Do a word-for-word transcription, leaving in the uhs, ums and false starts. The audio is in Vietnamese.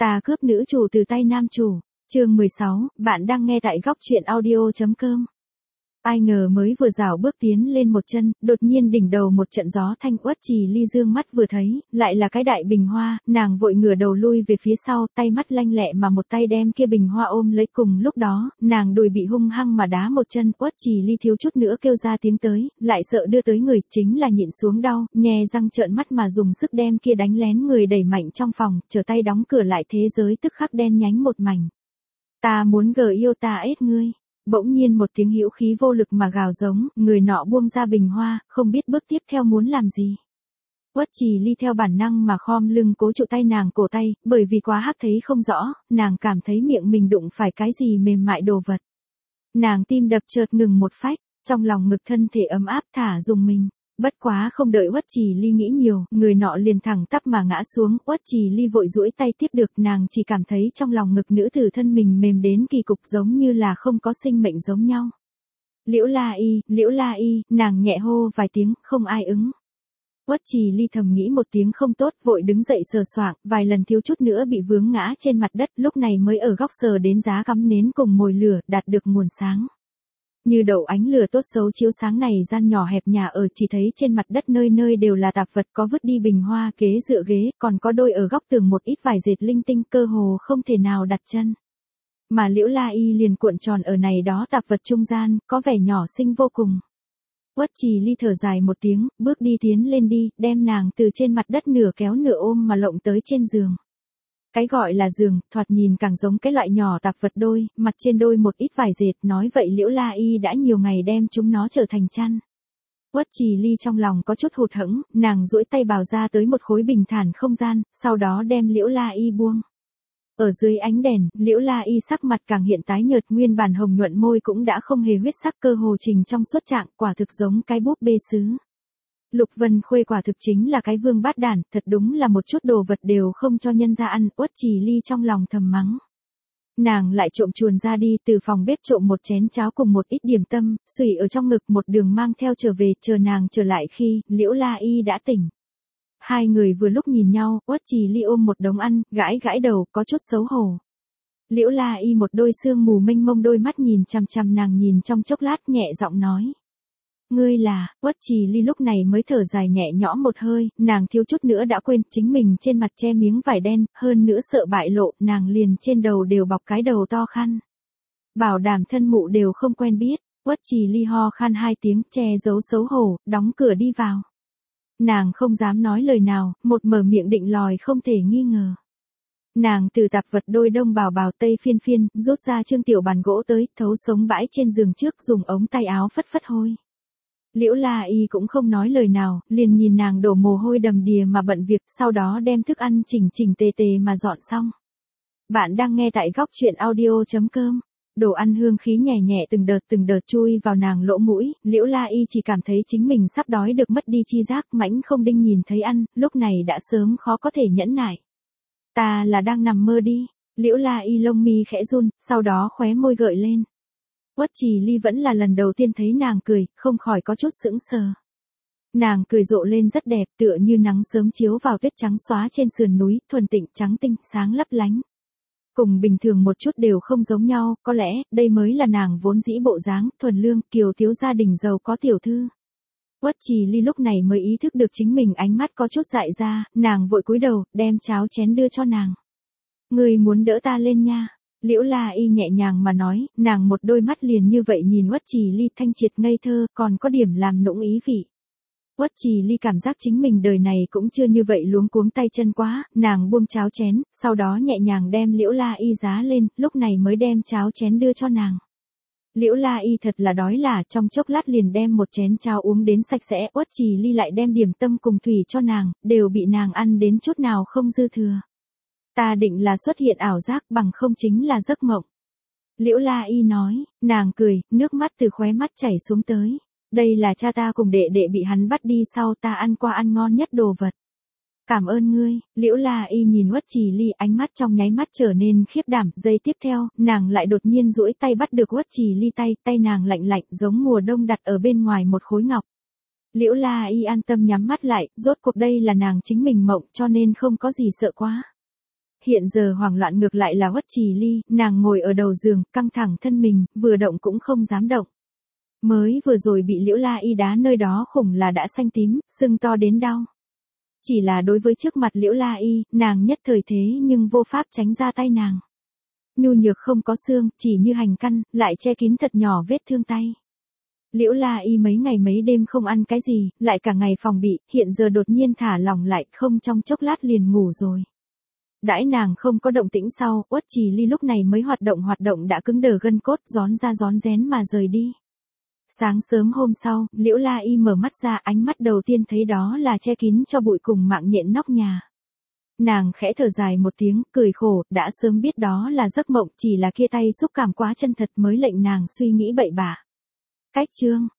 Ta cướp nữ chủ từ tay nam chủ. Chương mười sáu, bạn đang nghe tại góc truyện audio chấm com. Ai ngờ mới vừa rảo bước tiến lên một chân, đột nhiên đỉnh đầu một trận gió thanh. Uất Trì Ly dương mắt vừa thấy, lại là cái đại bình hoa, nàng vội ngửa đầu lui về phía sau, tay mắt lanh lẹ mà một tay đem kia bình hoa ôm lấy. Cùng lúc đó, nàng đùi bị hung hăng mà đá một chân. Uất Trì Ly thiếu chút nữa kêu ra tiếng tới, lại sợ đưa tới người, chính là nhịn xuống đau, nhè răng trợn mắt mà dùng sức đem kia đánh lén người đẩy mạnh trong phòng, trở tay đóng cửa lại. Thế giới tức khắc đen nhánh một mảnh. Ta muốn gờ yêu ta ết ngươi. Bỗng nhiên một tiếng hữu khí vô lực mà gào giống, người nọ buông ra bình hoa, không biết bước tiếp theo muốn làm gì. Uất Trì Ly theo bản năng mà khom lưng cố trụ tay nàng cổ tay, bởi vì quá hắc thấy không rõ, nàng cảm thấy miệng mình đụng phải cái gì mềm mại đồ vật. Nàng tim đập chợt ngừng một phách, trong lòng ngực thân thể ấm áp thả dùng mình. Bất quá không đợi Uất Trì Ly nghĩ nhiều, người nọ liền thẳng tắp mà ngã xuống. Uất Trì Ly vội duỗi tay tiếp được, nàng chỉ cảm thấy trong lòng ngực nữ tử thân mình mềm đến kỳ cục, giống như là không có sinh mệnh giống nhau. Liễu La Y, Liễu La Y, nàng nhẹ hô vài tiếng, không ai ứng. Uất Trì Ly thầm nghĩ một tiếng không tốt, vội đứng dậy sờ soạng, vài lần thiếu chút nữa bị vướng ngã trên mặt đất, lúc này mới ở góc sờ đến giá cắm nến cùng mồi lửa, đạt được nguồn sáng. Như đậu ánh lửa tốt xấu chiếu sáng này gian nhỏ hẹp nhà ở, chỉ thấy trên mặt đất nơi nơi đều là tạp vật, có vứt đi bình hoa, ghế dựa ghế, còn có đôi ở góc tường một ít vải dệt linh tinh, cơ hồ không thể nào đặt chân. Mà Liễu La Y liền cuộn tròn ở này đó tạp vật trung gian, có vẻ nhỏ xinh vô cùng. Uất Trì Ly thở dài một tiếng, bước đi tiến lên đi, đem nàng từ trên mặt đất nửa kéo nửa ôm mà lộng tới trên giường. Cái gọi là giường, thoạt nhìn càng giống cái loại nhỏ tạp vật đôi, mặt trên đôi một ít vải dệt, nói vậy Liễu La Y đã nhiều ngày đem chúng nó trở thành chăn. Uất Trì Ly trong lòng có chút hụt hẫng, nàng duỗi tay bào ra tới một khối bình thản không gian, sau đó đem Liễu La Y buông. Ở dưới ánh đèn, Liễu La Y sắc mặt càng hiện tái nhợt, nguyên bản hồng nhuận môi cũng đã không hề huyết sắc, cơ hồ trình trong suốt trạng, quả thực giống cái búp bê sứ. Lục Vân Khuê quả thực chính là cái vương bát đản, thật đúng là một chút đồ vật đều không cho nhân ra ăn. Uất Trì Ly trong lòng thầm mắng. Nàng lại trộm chuồn ra đi, từ phòng bếp trộm một chén cháo cùng một ít điểm tâm, xùy ở trong ngực, một đường mang theo trở về. Chờ nàng trở lại khi Liễu La Y đã tỉnh. Hai người vừa lúc nhìn nhau, Uất Trì Ly ôm một đống ăn, gãi gãi đầu, có chút xấu hổ. Liễu La Y một đôi sương mù mênh mông đôi mắt nhìn chằm chằm nàng nhìn trong chốc lát, nhẹ giọng nói. Ngươi là, Uất Trì Ly lúc này mới thở dài nhẹ nhõm một hơi, nàng thiếu chút nữa đã quên chính mình trên mặt che miếng vải đen, hơn nữa sợ bại lộ, nàng liền trên đầu đều bọc cái đầu to khăn. Bảo đảm thân mụ đều không quen biết. Uất Trì Ly ho khan hai tiếng, che giấu xấu hổ, đóng cửa đi vào. Nàng không dám nói lời nào, một mở miệng định lòi không thể nghi ngờ. Nàng từ tạp vật đôi đông bào bào tây phiên phiên, rút ra trương tiểu bàn gỗ tới, thấu sống bãi trên giường trước, dùng ống tay áo phất phất hôi. Liễu La Y cũng không nói lời nào, liền nhìn nàng đổ mồ hôi đầm đìa mà bận việc, sau đó đem thức ăn chỉnh chỉnh tề tề mà dọn xong. Bạn đang nghe tại góc truyện audio chấm com. Đồ ăn hương khí nhẹ nhẹ từng đợt từng đợt chui vào nàng lỗ mũi, Liễu La Y chỉ cảm thấy chính mình sắp đói được mất đi chi giác, mãnh không đinh nhìn thấy ăn, lúc này đã sớm khó có thể nhẫn nại. Ta là đang nằm mơ đi. Liễu La Y lông mi khẽ run, sau đó khóe môi gợi lên. Uất Trì Ly vẫn là lần đầu tiên thấy nàng cười, không khỏi có chút sững sờ. Nàng cười rộ lên rất đẹp, tựa như nắng sớm chiếu vào tuyết trắng xóa trên sườn núi, thuần tịnh trắng tinh, sáng lấp lánh. Cùng bình thường một chút đều không giống nhau, có lẽ, đây mới là nàng vốn dĩ bộ dáng, thuần lương, kiều thiếu gia đình giàu có tiểu thư. Uất Trì Ly lúc này mới ý thức được chính mình ánh mắt có chút dại ra, nàng vội cúi đầu, đem cháo chén đưa cho nàng. Người muốn đỡ ta lên nha. Liễu La Y nhẹ nhàng mà nói, nàng một đôi mắt liền như vậy nhìn Uất Trì Ly, thanh triệt ngây thơ, còn có điểm làm nũng ý vị. Uất Trì Ly cảm giác chính mình đời này cũng chưa như vậy luống cuống tay chân quá, nàng buông cháo chén, sau đó nhẹ nhàng đem Liễu La Y giá lên, lúc này mới đem cháo chén đưa cho nàng. Liễu La Y thật là đói là, trong chốc lát liền đem một chén cháo uống đến sạch sẽ. Uất Trì Ly lại đem điểm tâm cùng thủy cho nàng, đều bị nàng ăn đến chút nào không dư thừa. Ta định là xuất hiện ảo giác, bằng không chính là giấc mộng. Liễu La Y nói, nàng cười, nước mắt từ khóe mắt chảy xuống tới. Đây là cha ta cùng đệ đệ bị hắn bắt đi sau, ta ăn qua ăn ngon nhất đồ vật. Cảm ơn ngươi. Liễu La Y nhìn Uất Trì Ly, ánh mắt trong nháy mắt trở nên khiếp đảm, giây tiếp theo, nàng lại đột nhiên duỗi tay bắt được Uất Trì Ly tay, tay nàng lạnh lạnh giống mùa đông đặt ở bên ngoài một khối ngọc. Liễu La Y an tâm nhắm mắt lại, rốt cuộc đây là nàng chính mình mộng, cho nên không có gì sợ quá. hiện giờ hoảng loạn ngược lại là Uất Trì Ly, nàng ngồi ở đầu giường, căng thẳng thân mình, vừa động cũng không dám động. Mới vừa rồi bị Liễu La Y đá nơi đó khủng là đã xanh tím, sưng to đến đau. Chỉ là đối với trước mặt Liễu La Y, nàng nhất thời thế nhưng vô pháp tránh ra tay nàng. Nhu nhược không có xương, chỉ như hành căn, lại che kín thật nhỏ vết thương tay. Liễu La Y mấy ngày mấy đêm không ăn cái gì, lại cả ngày phòng bị, hiện giờ đột nhiên thả lỏng lại, không trong chốc lát liền ngủ rồi. Đãi nàng không có động tĩnh sau, Uất Trì Ly lúc này mới hoạt động hoạt động đã cứng đờ gân cốt, rón ra rón rén mà rời đi. Sáng sớm hôm sau, Liễu La Y mở mắt ra, ánh mắt đầu tiên thấy đó là che kín cho bụi cùng mạng nhện nóc nhà. Nàng khẽ thở dài một tiếng, cười khổ, đã sớm biết đó là giấc mộng, chỉ là kia tay xúc cảm quá chân thật mới lệnh nàng suy nghĩ bậy bạ. Cách chương